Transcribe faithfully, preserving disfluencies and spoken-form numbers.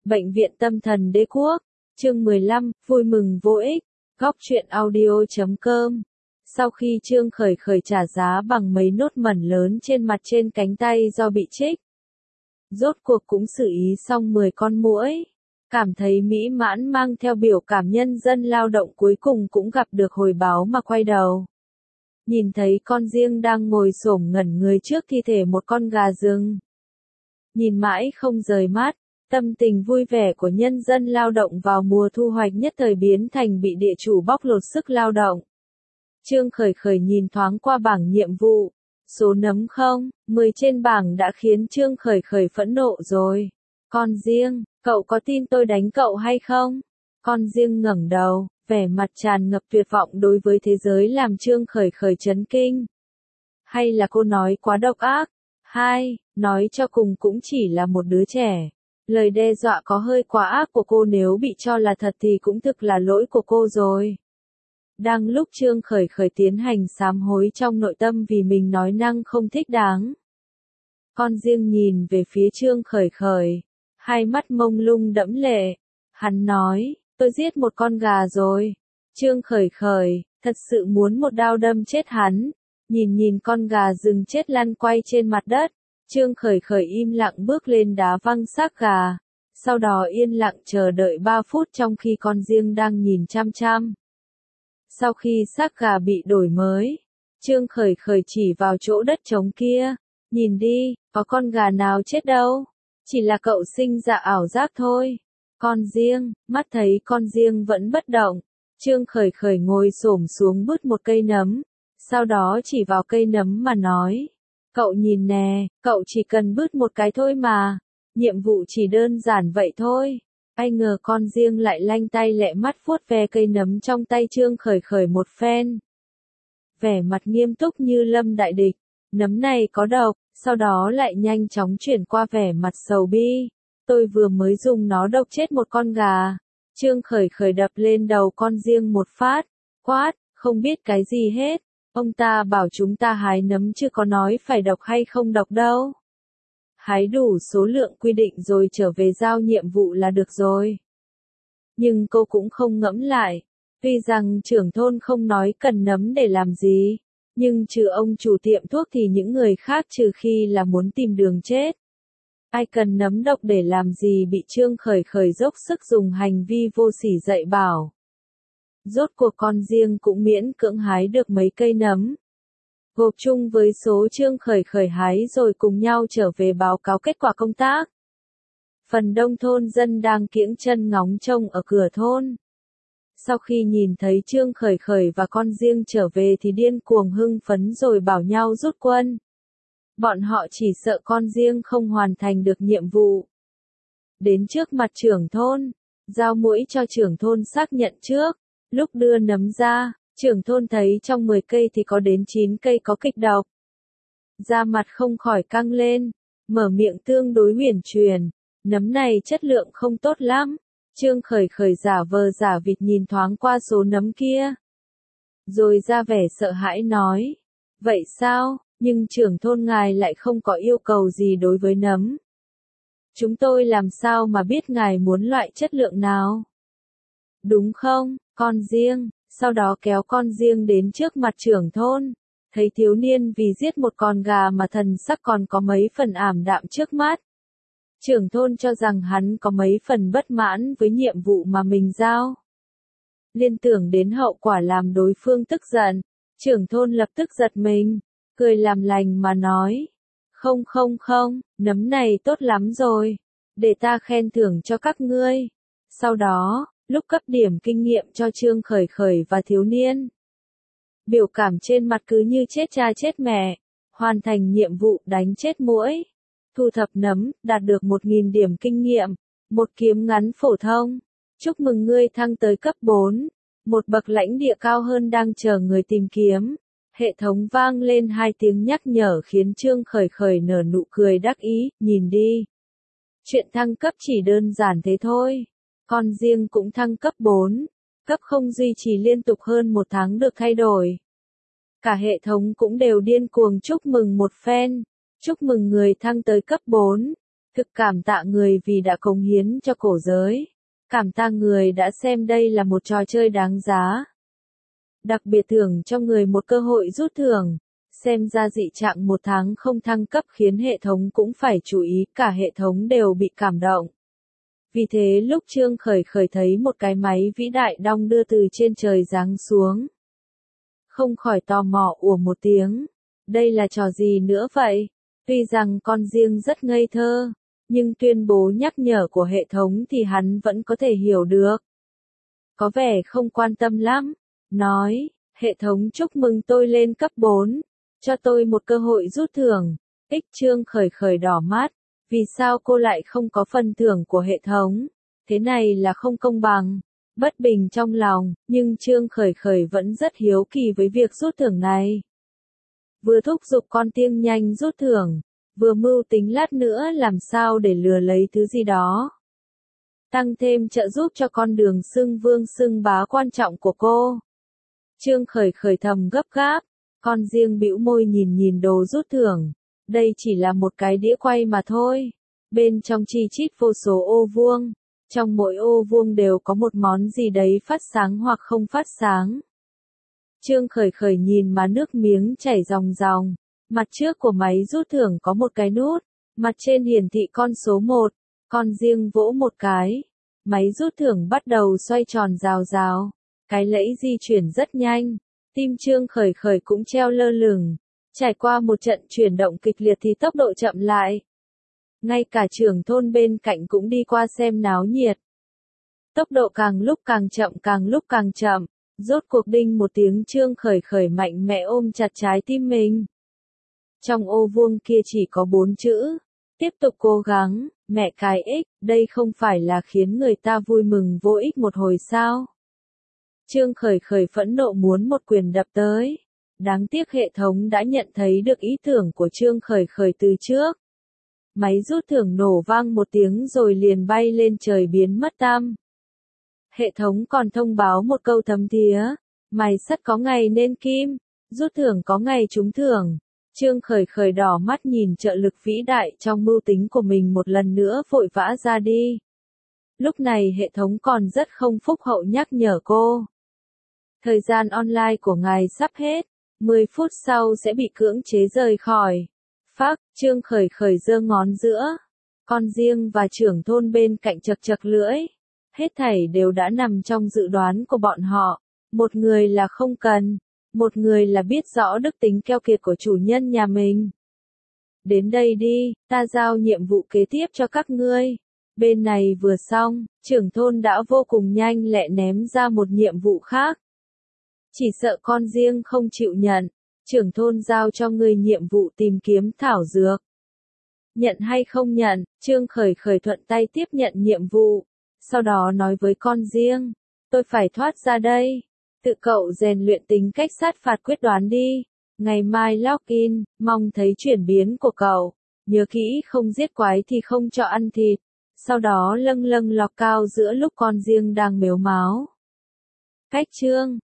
Bệnh viện tâm thần đế quốc, chương mười lăm, vui mừng vô ích, góc truyện audio chấm com. Sau khi Trương Khởi Khởi trả giá bằng mấy nốt mẩn lớn trên mặt trên cánh tay do bị chích, rốt cuộc cũng xử ý xong mười con muỗi, cảm thấy mỹ mãn mang theo biểu cảm nhân dân lao động cuối cùng cũng gặp được hồi báo mà quay đầu. Nhìn thấy con riêng đang ngồi xổm ngẩn người trước thi thể một con gà rừng. Nhìn mãi không rời mắt, tâm tình vui vẻ của nhân dân lao động vào mùa thu hoạch nhất thời biến thành bị địa chủ bóc lột sức lao động. Trương Khởi Khởi nhìn thoáng qua bảng nhiệm vụ, số nấm không, mười trên bảng đã khiến Trương Khởi Khởi phẫn nộ rồi. Con riêng, cậu có tin tôi đánh cậu hay không? Con riêng ngẩng đầu, vẻ mặt tràn ngập tuyệt vọng đối với thế giới làm Trương Khởi Khởi chấn kinh. Hay là cô nói quá độc ác? Hai, nói cho cùng cũng chỉ là một đứa trẻ. Lời đe dọa có hơi quá ác của cô, nếu bị cho là thật thì cũng thực là lỗi của cô rồi. Đang lúc Trương Khởi Khởi tiến hành sám hối trong nội tâm vì mình nói năng không thích đáng. Con riêng nhìn về phía Trương Khởi Khởi, hai mắt mông lung đẫm lệ. Hắn nói, tôi giết một con gà rồi. Trương Khởi Khởi, thật sự muốn một đao đâm chết hắn. Nhìn nhìn con gà rừng chết lăn quay trên mặt đất, Trương Khởi Khởi im lặng bước lên đá văng xác gà. Sau đó yên lặng chờ đợi ba phút trong khi con riêng đang nhìn chăm chăm. Sau khi xác gà bị đổi mới, Trương Khởi Khởi chỉ vào chỗ đất trống kia. Nhìn đi, có con gà nào chết đâu. Chỉ là cậu sinh ra ảo giác thôi. Con riêng, mắt thấy con riêng vẫn bất động. Trương Khởi Khởi ngồi xổm xuống bứt một cây nấm. Sau đó chỉ vào cây nấm mà nói. Cậu nhìn nè, cậu chỉ cần bứt một cái thôi mà. Nhiệm vụ chỉ đơn giản vậy thôi. Ai ngờ con riêng lại lanh tay lẹ mắt vuốt ve cây nấm trong tay Trương Khởi Khởi một phen. Vẻ mặt nghiêm túc như lâm đại địch. Nấm này có độc, sau đó lại nhanh chóng chuyển qua vẻ mặt sầu bi. Tôi vừa mới dùng nó độc chết một con gà. Trương Khởi Khởi đập lên đầu con riêng một phát. Quát, không biết cái gì hết. Ông ta bảo chúng ta hái nấm chứ có nói phải độc hay không độc đâu. Hái đủ số lượng quy định rồi trở về giao nhiệm vụ là được rồi. Nhưng cô cũng không ngẫm lại. Tuy rằng trưởng thôn không nói cần nấm để làm gì. Nhưng trừ ông chủ tiệm thuốc thì những người khác trừ khi là muốn tìm đường chết. Ai cần nấm độc để làm gì, bị Trương Khởi Khởi dốc sức dùng hành vi vô sỉ dạy bảo. Rốt cuộc con riêng cũng miễn cưỡng hái được mấy cây nấm. Gộp chung với số Trương Khởi Khởi hái rồi cùng nhau trở về báo cáo kết quả công tác. Phần đông thôn dân đang kiễng chân ngóng trông ở cửa thôn. Sau khi nhìn thấy Trương Khởi Khởi và con riêng trở về thì điên cuồng hưng phấn rồi bảo nhau rút quân. Bọn họ chỉ sợ con riêng không hoàn thành được nhiệm vụ. Đến trước mặt trưởng thôn, giao muỗi cho trưởng thôn xác nhận trước. Lúc đưa nấm ra, trưởng thôn thấy trong mười cây thì có đến chín cây có kịch độc. Da mặt không khỏi căng lên, mở miệng tương đối huyền truyền. Nấm này chất lượng không tốt lắm. Trương Khởi Khởi giả vờ giả vịt nhìn thoáng qua số nấm kia. Rồi ra vẻ sợ hãi nói. Vậy sao, nhưng trưởng thôn ngài lại không có yêu cầu gì đối với nấm. Chúng tôi làm sao mà biết ngài muốn loại chất lượng nào? Đúng không, con riêng, sau đó kéo con riêng đến trước mặt trưởng thôn. Thấy thiếu niên vì giết một con gà mà thần sắc còn có mấy phần ảm đạm trước mắt. Trưởng thôn cho rằng hắn có mấy phần bất mãn với nhiệm vụ mà mình giao. Liên tưởng đến hậu quả làm đối phương tức giận, trưởng thôn lập tức giật mình, cười làm lành mà nói. Không không không, nấm này tốt lắm rồi, để ta khen thưởng cho các ngươi. Sau đó, lúc cấp điểm kinh nghiệm cho Trương Khởi Khởi và thiếu niên. Biểu cảm trên mặt cứ như chết cha chết mẹ, hoàn thành nhiệm vụ đánh chết muỗi. Thu thập nấm, đạt được một nghìn điểm kinh nghiệm, một kiếm ngắn phổ thông. Chúc mừng ngươi thăng tới cấp bốn, một bậc lãnh địa cao hơn đang chờ người tìm kiếm. Hệ thống vang lên hai tiếng nhắc nhở khiến Trương Khởi Khởi nở nụ cười đắc ý, nhìn đi. Chuyện thăng cấp chỉ đơn giản thế thôi. Con riêng cũng thăng cấp bốn, cấp không duy trì liên tục hơn một tháng được thay đổi. Cả hệ thống cũng đều điên cuồng chúc mừng một phen. Chúc mừng người thăng tới cấp bốn. Thực cảm tạ người vì đã cống hiến cho cổ giới. Cảm tạ người đã xem đây là một trò chơi đáng giá. Đặc biệt thưởng cho người một cơ hội rút thưởng. Xem ra dị trạng một tháng không thăng cấp khiến hệ thống cũng phải chú ý, cả hệ thống đều bị cảm động. Vì thế lúc Trương Khởi Khởi thấy một cái máy vĩ đại đong đưa từ trên trời giáng xuống. Không khỏi tò mò ủa một tiếng. Đây là trò gì nữa vậy? Tuy rằng con riêng rất ngây thơ, nhưng tuyên bố nhắc nhở của hệ thống thì hắn vẫn có thể hiểu được. Có vẻ không quan tâm lắm. Nói, hệ thống chúc mừng tôi lên cấp bốn. Cho tôi một cơ hội rút thưởng. Ích Trương Khởi Khởi đỏ mắt. Vì sao cô lại không có phần thưởng của hệ thống? Thế này là không công bằng. Bất bình trong lòng, nhưng Trương Khởi Khởi vẫn rất hiếu kỳ với việc rút thưởng này. Vừa thúc giục con tiên nhanh rút thưởng, vừa mưu tính lát nữa làm sao để lừa lấy thứ gì đó. Tăng thêm trợ giúp cho con đường xưng vương xưng bá quan trọng của cô. Trương Khởi Khởi thầm gấp gáp, con riêng bĩu môi nhìn nhìn đồ rút thưởng. Đây chỉ là một cái đĩa quay mà thôi. Bên trong chi chít vô số ô vuông. Trong mỗi ô vuông đều có một món gì đấy phát sáng hoặc không phát sáng. Trương Khởi Khởi nhìn mà nước miếng chảy ròng ròng. Mặt trước của máy rút thưởng có một cái nút. Mặt trên hiển thị con số một. Con riêng vỗ một cái. Máy rút thưởng bắt đầu xoay tròn rào rào. Cái lẫy di chuyển rất nhanh. Tim Trương Khởi Khởi cũng treo lơ lửng. Trải qua một trận chuyển động kịch liệt thì tốc độ chậm lại. Ngay cả trưởng thôn bên cạnh cũng đi qua xem náo nhiệt. Tốc độ càng lúc càng chậm càng lúc càng chậm. Rốt cuộc đinh một tiếng Trương Khởi Khởi mạnh mẽ ôm chặt trái tim mình. Trong ô vuông kia chỉ có bốn chữ. Tiếp tục cố gắng, mẹ cái ích, đây không phải là khiến người ta vui mừng vô ích một hồi sao? Trương Khởi Khởi phẫn nộ muốn một quyền đập tới. Đáng tiếc hệ thống đã nhận thấy được ý tưởng của Trương Khởi Khởi từ trước. Máy rút thưởng nổ vang một tiếng rồi liền bay lên trời biến mất tăm. Hệ thống còn thông báo một câu thấm thía. Mày sắt có ngày nên kim, rút thưởng có ngày trúng thưởng. Trương Khởi Khởi đỏ mắt nhìn trợ lực vĩ đại trong mưu tính của mình một lần nữa vội vã ra đi. Lúc này hệ thống còn rất không phúc hậu nhắc nhở cô. Thời gian online của ngài sắp hết. mười phút sau sẽ bị cưỡng chế rời khỏi. Phác, Trương Khởi Khởi giơ ngón giữa. Con riêng và trưởng thôn bên cạnh chật chật lưỡi. Hết thảy đều đã nằm trong dự đoán của bọn họ. Một người là không cần. Một người là biết rõ đức tính keo kiệt của chủ nhân nhà mình. Đến đây đi, ta giao nhiệm vụ kế tiếp cho các ngươi. Bên này vừa xong, trưởng thôn đã vô cùng nhanh lẹ ném ra một nhiệm vụ khác. Chỉ sợ con riêng không chịu nhận, trưởng thôn giao cho ngươi nhiệm vụ tìm kiếm thảo dược. Nhận hay không nhận, Trương Khởi Khởi thuận tay tiếp nhận nhiệm vụ. Sau đó nói với con riêng, tôi phải thoát ra đây. Tự cậu rèn luyện tính cách sát phạt quyết đoán đi. Ngày mai login, mong thấy chuyển biến của cậu. Nhớ kỹ không giết quái thì không cho ăn thịt. Sau đó lâng lâng lọc cao giữa lúc con riêng đang mếu máo. Cách chương